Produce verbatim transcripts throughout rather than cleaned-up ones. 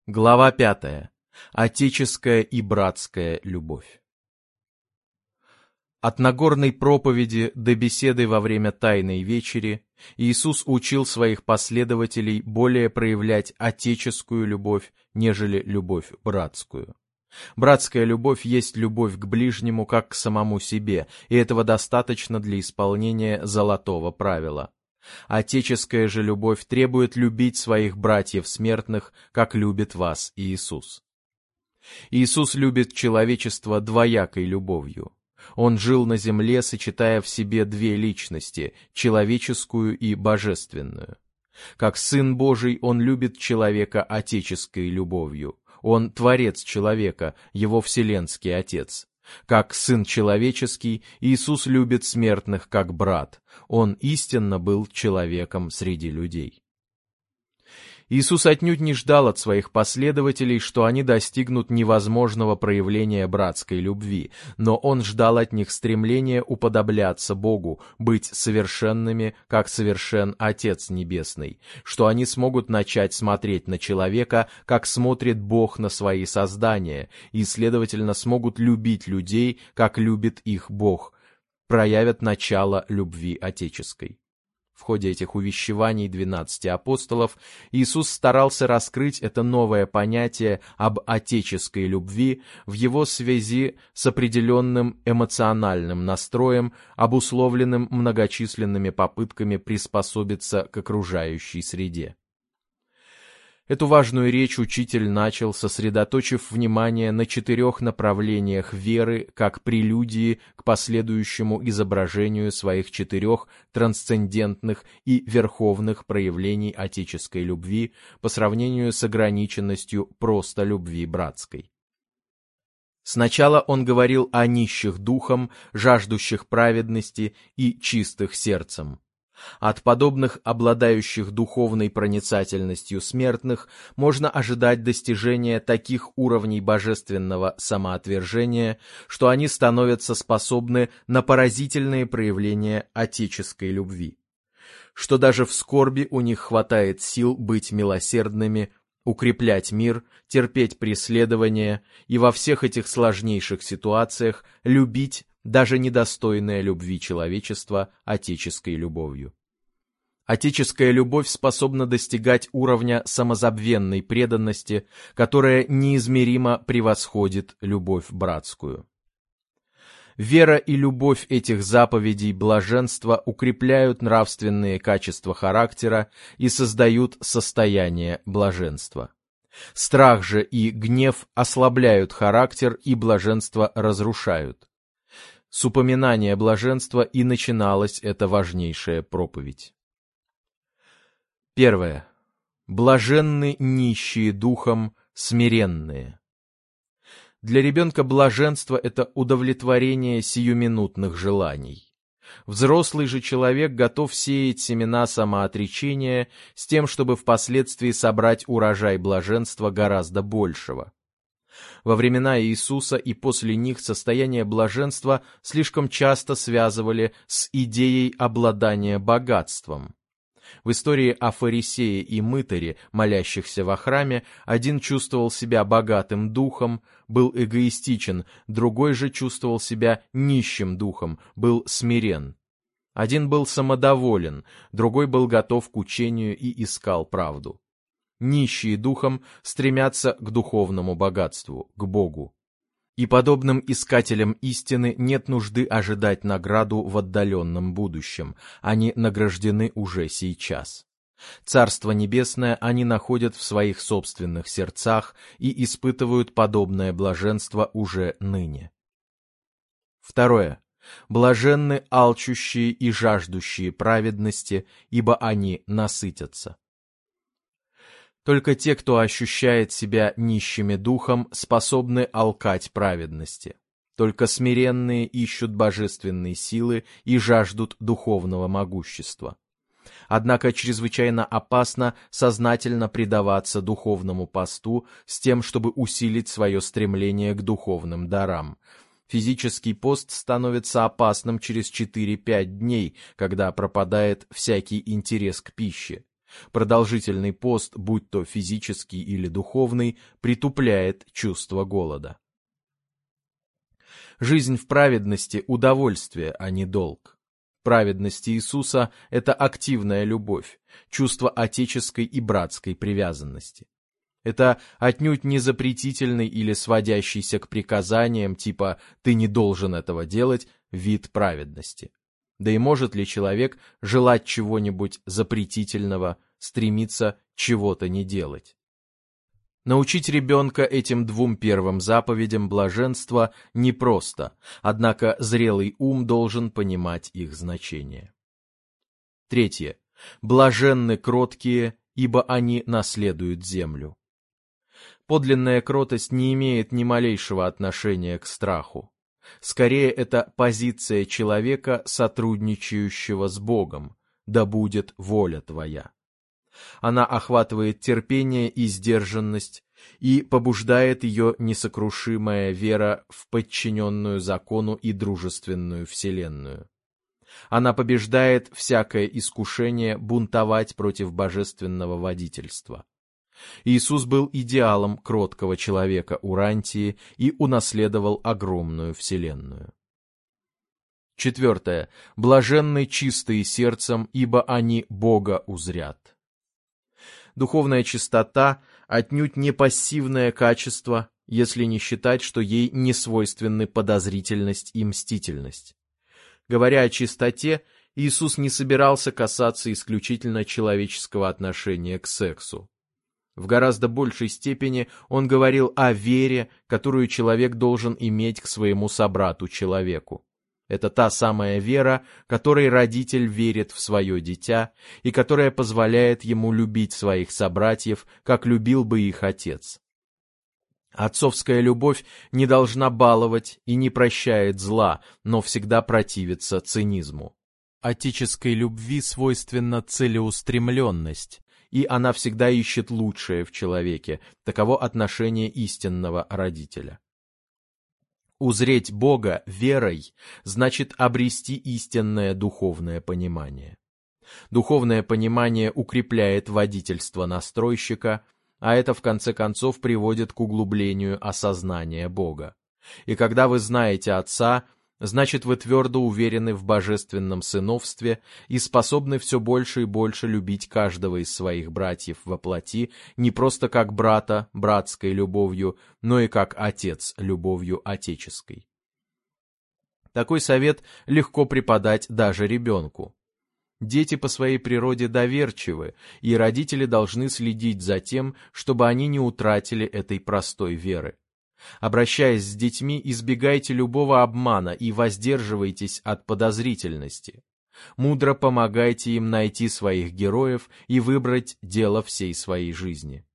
Глава пятая. Отеческая и братская любовь. От Нагорной проповеди до беседы во время Тайной вечери Иисус учил своих последователей более проявлять отеческую любовь, нежели любовь братскую. Братская любовь есть любовь к ближнему как к самому себе, и этого достаточно для исполнения золотого правила. Отеческая же любовь требует любить своих братьев смертных, как любит вас Иисус. Иисус любит человечество двоякой любовью. Он жил на земле, сочетая в себе две личности – человеческую и божественную. Как Сын Божий, Он любит человека отеческой любовью. Он Творец человека, Его Вселенский Отец. Как Сын Человеческий, Иисус любит смертных как брат. Он истинно был человеком среди людей. Иисус отнюдь не ждал от своих последователей, что они достигнут невозможного проявления братской любви, но Он ждал от них стремления уподобляться Богу, быть совершенными, как совершен Отец Небесный, что они смогут начать смотреть на человека, как смотрит Бог на свои создания, и, следовательно, смогут любить людей, как любит их Бог, проявят начало любви отеческой. В ходе этих увещеваний двенадцати апостолов Иисус старался раскрыть это новое понятие об отеческой любви в его связи с определенным эмоциональным настроем, обусловленным многочисленными попытками приспособиться к окружающей среде. Эту важную речь учитель начал, сосредоточив внимание на четырех направлениях веры как прелюдии к последующему изображению своих четырех трансцендентных и верховных проявлений отеческой любви по сравнению с ограниченностью просто любви братской. Сначала он говорил о нищих духом, жаждущих праведности и чистых сердцем. От подобных обладающих духовной проницательностью смертных можно ожидать достижения таких уровней божественного самоотвержения, что они становятся способны на поразительные проявления отеческой любви, что даже в скорби у них хватает сил быть милосердными, укреплять мир, терпеть преследования и во всех этих сложнейших ситуациях любить даже недостойное любви человечества отеческой любовью. Отеческая любовь способна достигать уровня самозабвенной преданности, которая неизмеримо превосходит любовь братскую. Вера и любовь этих заповедей блаженства укрепляют нравственные качества характера и создают состояние блаженства. Страх же и гнев ослабляют характер и блаженство разрушают. С упоминания блаженства и начиналась эта важнейшая проповедь. Первое. Блаженны нищие духом, смиренные. Для ребенка блаженство – это удовлетворение сиюминутных желаний. Взрослый же человек готов сеять семена самоотречения с тем, чтобы впоследствии собрать урожай блаженства гораздо большего. Во времена Иисуса и после них состояние блаженства слишком часто связывали с идеей обладания богатством. В истории о фарисее и мытаре, молящихся во храме, один чувствовал себя богатым духом, был эгоистичен, другой же чувствовал себя нищим духом, был смирен. Один был самодоволен, другой был готов к учению и искал правду. Нищие духом стремятся к духовному богатству, к Богу. И подобным искателям истины нет нужды ожидать награду в отдаленном будущем, они награждены уже сейчас. Царство Небесное они находят в своих собственных сердцах и испытывают подобное блаженство уже ныне. Второе. Блаженны алчущие и жаждущие праведности, ибо они насытятся. Только те, кто ощущает себя нищими духом, способны алкать праведности. Только смиренные ищут божественной силы и жаждут духовного могущества. Однако чрезвычайно опасно сознательно предаваться духовному посту с тем, чтобы усилить свое стремление к духовным дарам. Физический пост становится опасным через четыре-пять дней, когда пропадает всякий интерес к пище. Продолжительный пост, будь то физический или духовный, притупляет чувство голода. Жизнь в праведности – удовольствие, а не долг. Праведность Иисуса – это активная любовь, чувство отеческой и братской привязанности. Это отнюдь не запретительный или сводящийся к приказаниям типа «ты не должен этого делать» вид праведности. Да и может ли человек желать чего-нибудь запретительного, стремиться чего-то не делать? Научить ребенка этим двум первым заповедям блаженства непросто, однако зрелый ум должен понимать их значение. Третье. Блаженны кроткие, ибо они наследуют землю. Подлинная кротость не имеет ни малейшего отношения к страху. Скорее, это позиция человека, сотрудничающего с Богом, да будет воля твоя. Она охватывает терпение и сдержанность и побуждает ее несокрушимая вера в подчиненную закону и дружественную вселенную. Она побеждает всякое искушение бунтовать против божественного водительства. Иисус был идеалом кроткого человека Урантии и унаследовал огромную вселенную. Четвертое. Блаженны чистые сердцем, ибо они Бога узрят. Духовная чистота отнюдь не пассивное качество, если не считать, что ей не свойственны подозрительность и мстительность. Говоря о чистоте, Иисус не собирался касаться исключительно человеческого отношения к сексу. В гораздо большей степени он говорил о вере, которую человек должен иметь к своему собрату-человеку. Это та самая вера, которой родитель верит в свое дитя и которая позволяет ему любить своих собратьев, как любил бы их отец. Отцовская любовь не должна баловать и не прощает зла, но всегда противится цинизму. Отеческой любви свойственна целеустремленность, и она всегда ищет лучшее в человеке, таково отношение истинного родителя. Узреть Бога верой значит обрести истинное духовное понимание. Духовное понимание укрепляет водительство настройщика, а это в конце концов приводит к углублению осознания Бога. И когда вы знаете Отца, значит, вы твердо уверены в божественном сыновстве и способны все больше и больше любить каждого из своих братьев во плоти, не просто как брата, братской любовью, но и как отец, любовью отеческой. Такой совет легко преподать даже ребенку. Дети по своей природе доверчивы, и родители должны следить за тем, чтобы они не утратили этой простой веры. Обращаясь с детьми, избегайте любого обмана и воздерживайтесь от подозрительности. Мудро помогайте им найти своих героев и выбрать дело всей своей жизни.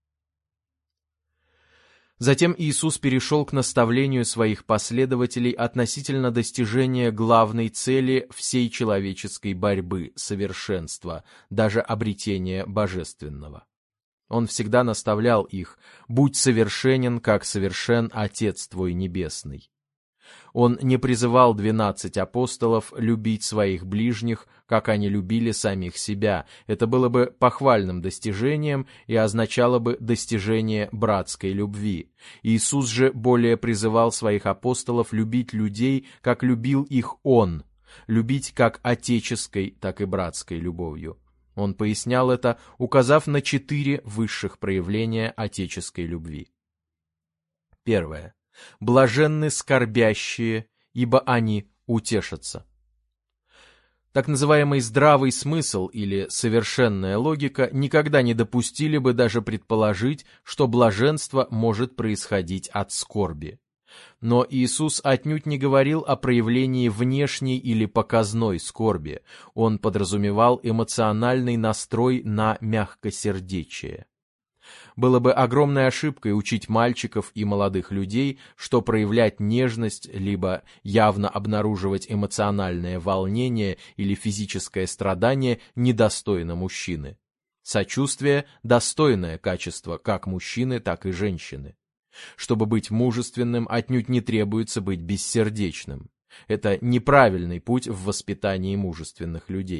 Затем Иисус перешел к наставлению своих последователей относительно достижения главной цели всей человеческой борьбы – совершенства, даже обретения божественного. Он всегда наставлял их: «Будь совершенен, как совершен Отец твой Небесный». Он не призывал двенадцать апостолов любить своих ближних, как они любили самих себя. Это было бы похвальным достижением и означало бы достижение братской любви. Иисус же более призывал своих апостолов любить людей, как любил их Он, любить как отеческой, так и братской любовью. Он пояснял это, указав на четыре высших проявления отеческой любви. Первое. Блаженны скорбящие, ибо они утешатся. Так называемый здравый смысл или совершенная логика никогда не допустили бы даже предположить, что блаженство может происходить от скорби. Но Иисус отнюдь не говорил о проявлении внешней или показной скорби. Он подразумевал эмоциональный настрой на мягкосердечие. Было бы огромной ошибкой учить мальчиков и молодых людей, что проявлять нежность, либо явно обнаруживать эмоциональное волнение или физическое страдание недостойно мужчины. Сочувствие – достойное качество как мужчины, так и женщины. Чтобы быть мужественным, отнюдь не требуется быть бессердечным. Это неправильный путь в воспитании мужественных людей.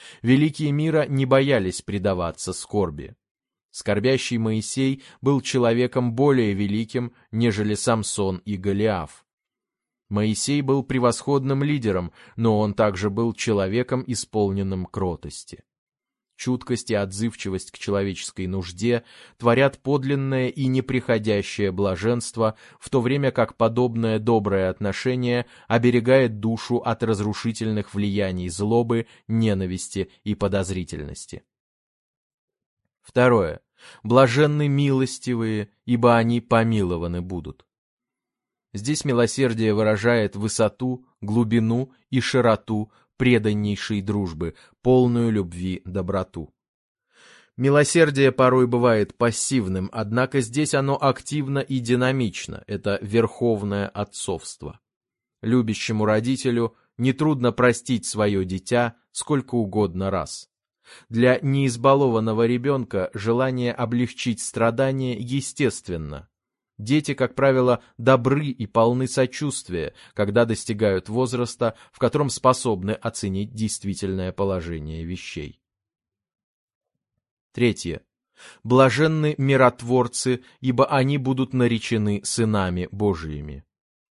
Великие мира не боялись предаваться скорби. Скорбящий Моисей был человеком более великим, нежели Самсон и Голиаф. Моисей был превосходным лидером, но он также был человеком, исполненным кротости. Чуткость и отзывчивость к человеческой нужде творят подлинное и неприходящее блаженство, в то время как подобное доброе отношение оберегает душу от разрушительных влияний злобы, ненависти и подозрительности. Второе. Блаженны милостивые, ибо они помилованы будут. Здесь милосердие выражает высоту, глубину и широту преданнейшей дружбы, полную любви, доброту. Милосердие порой бывает пассивным, однако здесь оно активно и динамично, это верховное отцовство. Любящему родителю нетрудно простить свое дитя сколько угодно раз. Для неизбалованного ребенка желание облегчить страдания естественно. Дети, как правило, добры и полны сочувствия, когда достигают возраста, в котором способны оценить действительное положение вещей. Третье. Блаженны миротворцы, ибо они будут наречены сынами Божиими.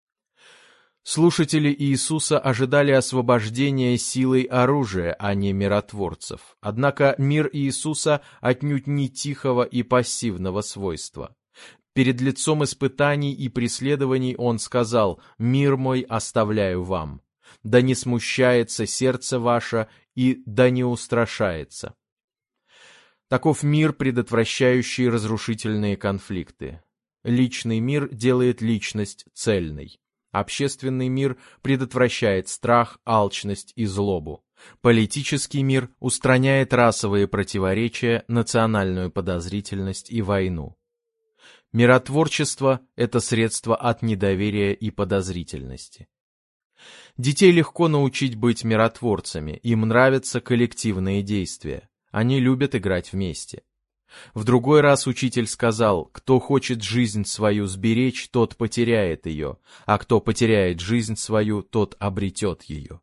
Слушатели Иисуса ожидали освобождения силой оружия, а не миротворцев. Однако мир Иисуса отнюдь не тихого и пассивного свойства. Перед лицом испытаний и преследований Он сказал: «Мир мой оставляю вам, да не смущается сердце ваше и да не устрашается». Таков мир, предотвращающий разрушительные конфликты. Личный мир делает личность цельной. Общественный мир предотвращает страх, алчность и злобу. Политический мир устраняет расовые противоречия, национальную подозрительность и войну. Миротворчество – это средство от недоверия и подозрительности. Детей легко научить быть миротворцами, им нравятся коллективные действия, они любят играть вместе. В другой раз учитель сказал: «Кто хочет жизнь свою сберечь, тот потеряет ее, а кто потеряет жизнь свою, тот обретет ее».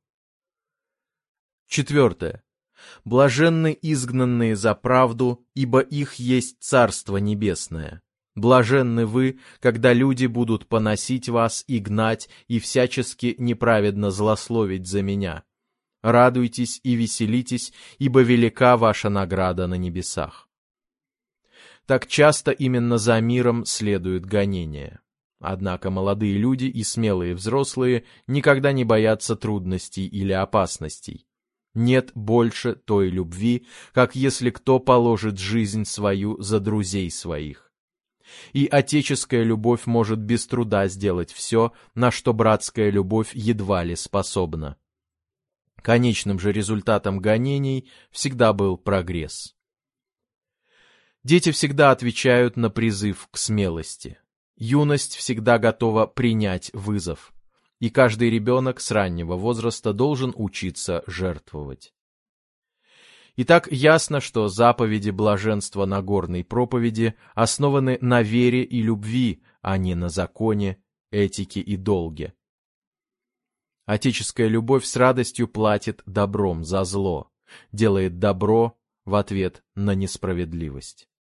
Четвертое. Блаженны изгнанные за правду, ибо их есть Царство Небесное. Блаженны вы, когда люди будут поносить вас и гнать, и всячески неправедно злословить за меня. Радуйтесь и веселитесь, ибо велика ваша награда на небесах. Так часто именно за миром следует гонение. Однако молодые люди и смелые взрослые никогда не боятся трудностей или опасностей. Нет больше той любви, как если кто положит жизнь свою за друзей своих. И отеческая любовь может без труда сделать все, на что братская любовь едва ли способна. Конечным же результатом гонений всегда был прогресс. Дети всегда отвечают на призыв к смелости. Юность всегда готова принять вызов. И каждый ребенок с раннего возраста должен учиться жертвовать. Итак, ясно, что заповеди блаженства Нагорной проповеди основаны на вере и любви, а не на законе, этике и долге. Отеческая любовь с радостью платит добром за зло, делает добро в ответ на несправедливость.